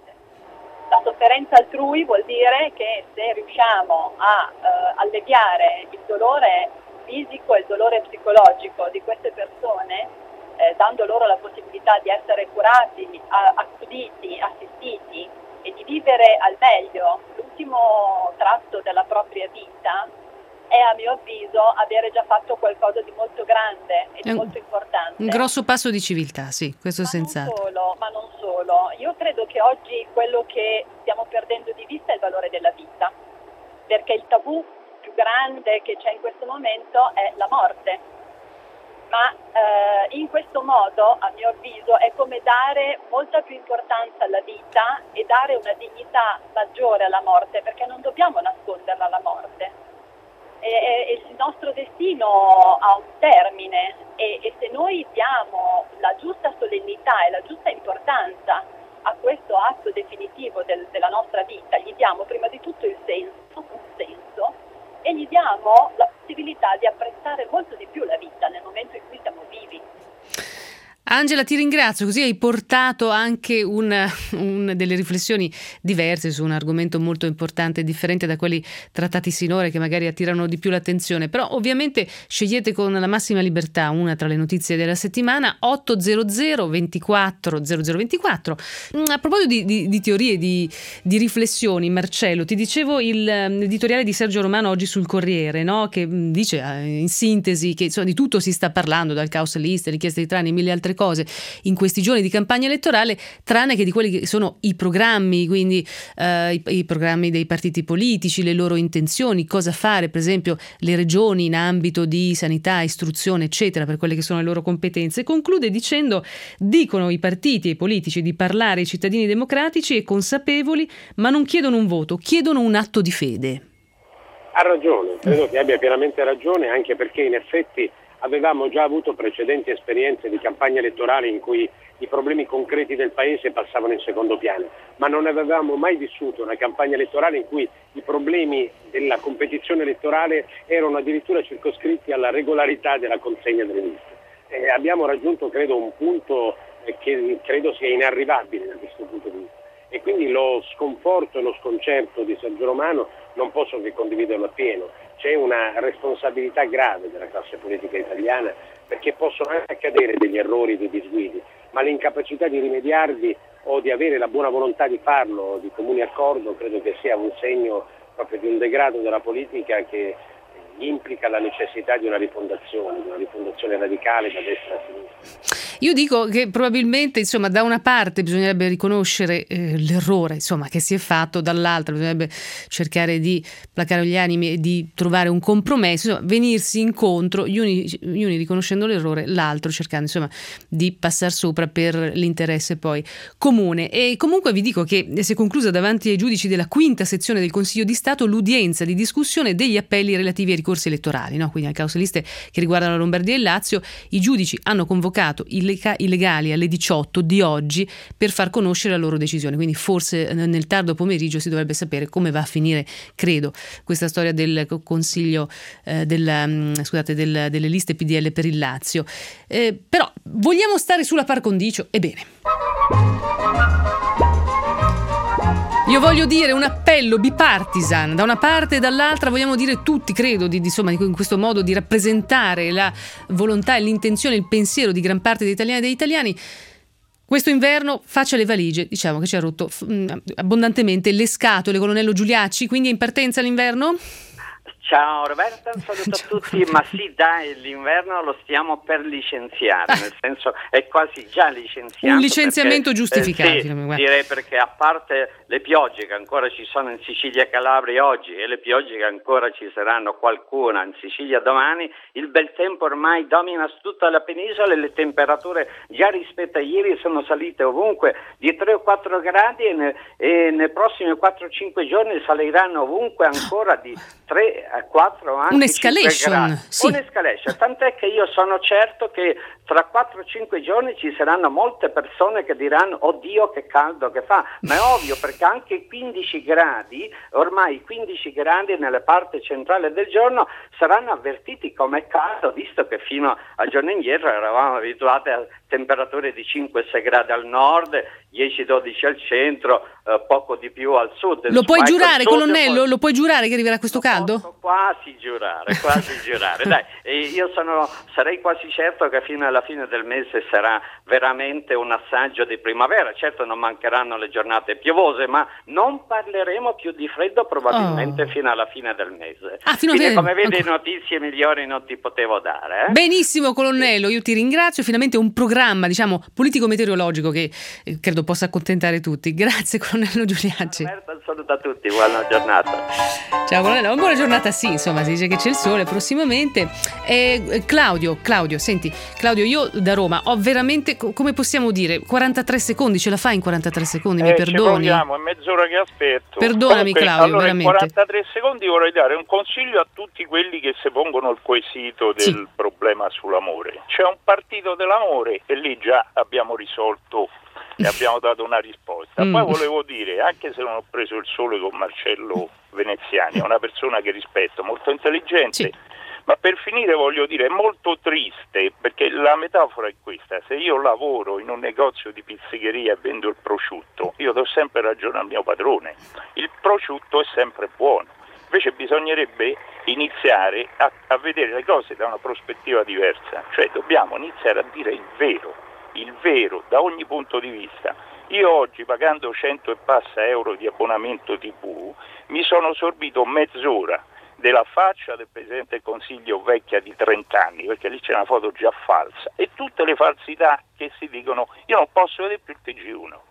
La sofferenza altrui vuol dire che se riusciamo a eh, alleviare il dolore fisico e il dolore psicologico di queste persone, eh, dando loro la possibilità di essere curati, a, accuditi, assistiti e di vivere al meglio l'ultimo tratto della propria vita, è a mio avviso avere già fatto qualcosa di molto grande e di un, molto importante. Un grosso passo di civiltà, sì, questo ma senz'altro. Non solo, ma non solo. Io credo che oggi quello che stiamo perdendo di vista è il valore della vita, perché il tabù più grande che c'è in questo momento è la morte. Ma eh, in questo modo, a mio avviso, è come dare molta più importanza alla vita e dare una dignità maggiore alla morte, perché non dobbiamo nasconderla la morte. E il nostro destino ha un termine e, e se noi diamo la giusta solennità e la giusta importanza a questo atto definitivo del, della nostra vita, gli diamo prima di tutto il senso, un senso, e gli diamo la possibilità di apprezzare molto di più la vita nel momento in cui siamo vivi. Angela, ti ringrazio, così hai portato anche una, un, delle riflessioni diverse su un argomento molto importante e differente da quelli trattati sinora che magari attirano di più l'attenzione, però ovviamente scegliete con la massima libertà una tra le notizie della settimana. Otto zero zero ventiquattro zero zero ventiquattro. A proposito di, di, di teorie, di, di riflessioni, Marcello, ti dicevo il, l'editoriale di Sergio Romano oggi sul Corriere, no? Che dice in sintesi che insomma, di tutto si sta parlando, dal caos list, richieste di trani e mille altre cose. cose in questi giorni di campagna elettorale, tranne che di quelli che sono i programmi, quindi eh, i, i programmi dei partiti politici, le loro intenzioni, cosa fare, per esempio le regioni in ambito di sanità, istruzione, eccetera, per quelle che sono le loro competenze. Conclude dicendo: dicono i partiti e i politici di parlare ai cittadini democratici e consapevoli, ma non chiedono un voto, chiedono un atto di fede. Ha ragione, credo che abbia pienamente ragione, anche perché in effetti avevamo già avuto precedenti esperienze di campagna elettorale in cui i problemi concreti del Paese passavano in secondo piano, ma non avevamo mai vissuto una campagna elettorale in cui i problemi della competizione elettorale erano addirittura circoscritti alla regolarità della consegna delle liste. Eh, abbiamo raggiunto, credo, un punto eh, che credo sia inarrivabile da questo punto di vista. E quindi lo sconforto e lo sconcerto di Sergio Romano non posso che condividerlo appieno. C'è una responsabilità grave della classe politica italiana, perché possono anche accadere degli errori, dei disguidi, ma l'incapacità di rimediarvi o di avere la buona volontà di farlo di comune accordo credo che sia un segno proprio di un degrado della politica che implica la necessità di una rifondazione, di una rifondazione radicale da destra a sinistra. Io dico che probabilmente, insomma, da una parte bisognerebbe riconoscere eh, l'errore, insomma, che si è fatto, dall'altra bisognerebbe cercare di placare gli animi e di trovare un compromesso, insomma, venirsi incontro, gli uni, gli uni riconoscendo l'errore, l'altro cercando, insomma, di passare sopra per l'interesse poi comune. E comunque vi dico che si è conclusa davanti ai giudici della quinta sezione del Consiglio di Stato l'udienza di discussione degli appelli relativi ai ricorsi elettorali, no? Quindi alle cause liste che riguardano la Lombardia e il Lazio. I giudici hanno convocato il i legali alle diciotto di oggi per far conoscere la loro decisione, quindi forse nel tardo pomeriggio si dovrebbe sapere come va a finire, credo, questa storia del consiglio eh, del, scusate, del, delle liste P D L per il Lazio. Eh, però vogliamo stare sulla par condicio? Ebbene, io voglio dire un appello bipartisan, da una parte e dall'altra vogliamo dire tutti, credo, di, di, insomma, in questo modo di rappresentare la volontà e l'intenzione, il pensiero di gran parte degli italiani e degli italiani. Questo inverno faccia le valigie, diciamo che ci ha rotto mh, abbondantemente le scatole, colonnello Giuliacci, quindi è in partenza l'inverno? Ciao Roberta, un saluto a tutti, ma sì dai, l'inverno lo stiamo per licenziare, nel senso è quasi già licenziato. Un licenziamento perché, giustificato. Eh, sì, direi, perché a parte le piogge che ancora ci sono in Sicilia e Calabria oggi e le piogge che ancora ci saranno qualcuna in Sicilia domani, il bel tempo ormai domina su tutta la penisola e le temperature già rispetto a ieri sono salite ovunque di tre o quattro gradi e, ne, e nei prossimi quattro o cinque giorni saliranno ovunque ancora di tre a quattro anche un'escalation, sì. Un'escalation, tant'è che io sono certo che tra quattro o cinque giorni ci saranno molte persone che diranno oddio che caldo che fa, ma è ovvio perché anche quindici gradi, ormai quindici gradi nella parte centrale del giorno saranno avvertiti come caldo, visto che fino a giorni indietro eravamo abituati a temperature di cinque sei gradi al nord, dieci dodici al centro, eh, poco di più al sud. Lo puoi Ma giurare, sud, colonnello? poi... Lo puoi giurare che arriverà questo caldo? Posso quasi giurare, quasi giurare. Dai, e io sono, sarei quasi certo che fino alla fine del mese sarà veramente un assaggio di primavera. Certo non mancheranno le giornate piovose, ma non parleremo più di freddo probabilmente oh. fino alla fine del mese. Ah, fino Quindi, a come vedi, ancora. notizie migliori non ti potevo dare. Eh? Benissimo, colonnello, io ti ringrazio. Finalmente un programma, diciamo, politico-meteorologico che eh, credo possa accontentare tutti. Grazie, colonnello Giuliacci. Roberto, un saluto a tutti, buona giornata. Ciao, colonnello, buona giornata. Sì, insomma, si dice che c'è il sole prossimamente. Eh, Claudio, Claudio, senti, Claudio, io da Roma ho veramente, come possiamo dire, quarantatré secondi, ce la fai in quarantatré secondi, mi eh, perdoni? Ci proviamo, è mezz'ora che aspetto. Perdonami, Comunque, Claudio, allora, veramente. in quarantatré secondi vorrei dare un consiglio a tutti quelli che si pongono il quesito del sì. problema sull'amore. C'è un partito dell'amore e lì già abbiamo risolto e abbiamo dato una risposta. Mm. Poi volevo dire, anche se non ho preso il sole con Marcello Veneziani, è una persona che rispetto, molto intelligente, sì. ma per finire voglio dire, è molto triste, perché la metafora è questa: se io lavoro in un negozio di pizzeria e vendo il prosciutto, io do sempre ragione al mio padrone, il prosciutto è sempre buono. Invece bisognerebbe iniziare a, a vedere le cose da una prospettiva diversa, cioè dobbiamo iniziare a dire il vero, il vero da ogni punto di vista. Io oggi, pagando cento e passa euro di abbonamento tivù, mi sono sorbito mezz'ora della faccia del Presidente del Consiglio vecchia di trenta anni, perché lì c'è una foto già falsa, e tutte le falsità che si dicono. Io non posso vedere più il T G uno.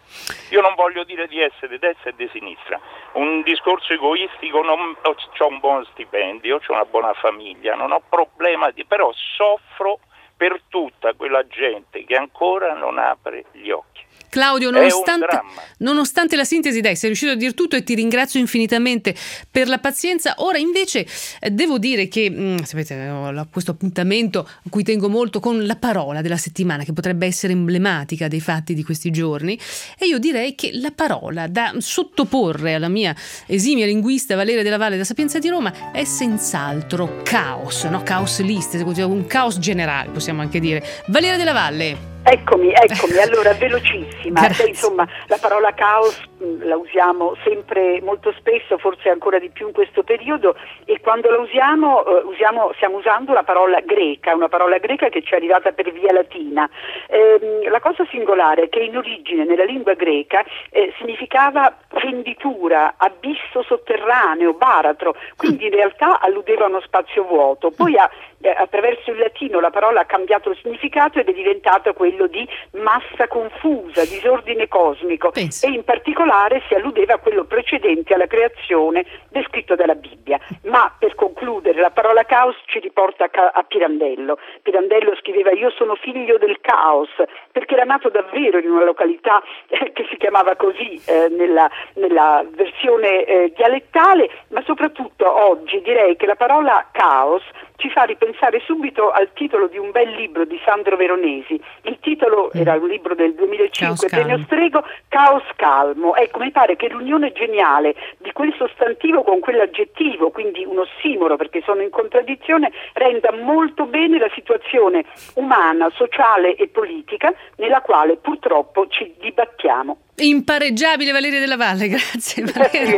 Io non voglio dire di essere di destra e di sinistra, un discorso egoistico, non ho un buon stipendio, ho una buona famiglia, non ho problema, di, però soffro per tutta quella gente che ancora non apre gli occhi. Claudio, nonostante, nonostante la sintesi, dai, sei riuscito a dir tutto e ti ringrazio infinitamente per la pazienza. Ora invece eh, devo dire che, mh, sapete, ho questo appuntamento a cui tengo molto con la parola della settimana, che potrebbe essere emblematica dei fatti di questi giorni, e io direi che la parola da sottoporre alla mia esimia linguista Valeria Della Valle da Sapienza di Roma è senz'altro caos, no? Caos list, un caos generale possiamo anche dire. Valeria Della Valle. Eccomi, eccomi, allora velocissima. Beh, insomma, la parola caos mh, la usiamo sempre molto spesso, forse ancora di più in questo periodo, e quando la usiamo, eh, usiamo stiamo usando la parola greca, una parola greca che ci è arrivata per via latina. Eh, la cosa singolare è che in origine nella lingua greca eh, significava fenditura, abisso sotterraneo, baratro, quindi in realtà alludeva a uno spazio vuoto. Poi ha, eh, attraverso il latino la parola ha cambiato il significato ed è diventata quello di massa confusa, disordine cosmico. Penso. E in particolare si alludeva a quello precedente alla creazione descritto dalla Bibbia. Ma per concludere, la parola caos ci riporta a Pirandello. Pirandello scriveva: io sono figlio del caos, perché era nato davvero in una località eh, che si chiamava così eh, nella, nella versione eh, dialettale, ma soprattutto oggi direi che la parola caos ci fa ripensare subito al titolo di un bel libro di Sandro Veronesi. Il titolo mm. era un libro del duemilacinque, Premio Strego, Caos Calmo. Ecco, mi pare che l'unione geniale di quel sostantivo con quell'aggettivo, quindi un ossimoro perché sono in contraddizione, renda molto bene la situazione umana, sociale e politica nella quale purtroppo ci dibattiamo. Impareggiabile Valeria Della Valle, grazie Valeria.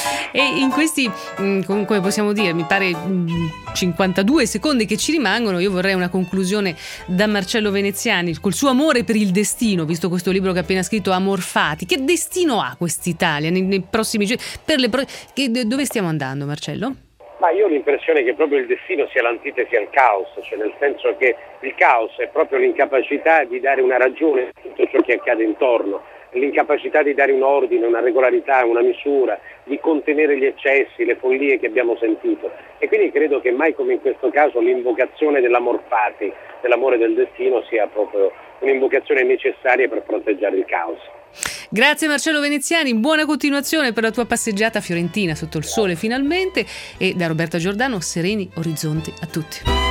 E in questi, comunque possiamo dire, mi pare cinquantadue secondi che ci rimangono, io vorrei una conclusione da Marcello Veneziani col suo amore per il destino, visto questo libro che ha appena scritto, Amor Fati. Che destino ha quest'Italia nei, nei prossimi giorni? Per le pro- che, dove stiamo andando, Marcello? Ma io ho l'impressione che proprio il destino sia l'antitesi al caos, cioè nel senso che il caos è proprio l'incapacità di dare una ragione a tutto ciò che accade intorno, l'incapacità di dare un ordine, una regolarità, una misura, di contenere gli eccessi, le follie che abbiamo sentito. E quindi credo che mai come in questo caso l'invocazione dell'amor fati, dell'amore del destino, sia proprio un'invocazione necessaria per fronteggiare il caos. Grazie Marcello Veneziani, buona continuazione per la tua passeggiata fiorentina sotto il sole finalmente, e da Roberta Giordano sereni orizzonti a tutti.